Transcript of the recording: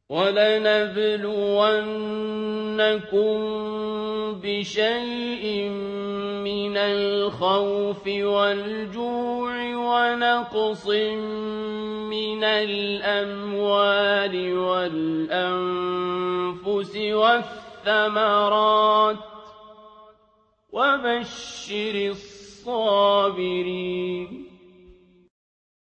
وَلَنَبْلُوَنَّكُم بِشَيْءٍ مِّنَ الْخَوْفِ وَالْجُوعِ وَنَقْصٍ مِّنَ الْأَمْوَالِ وَالْأَنفُسِ وَالثَّمَرَاتِ ۗ وَبَشِّرِ الصَّابِرِينَ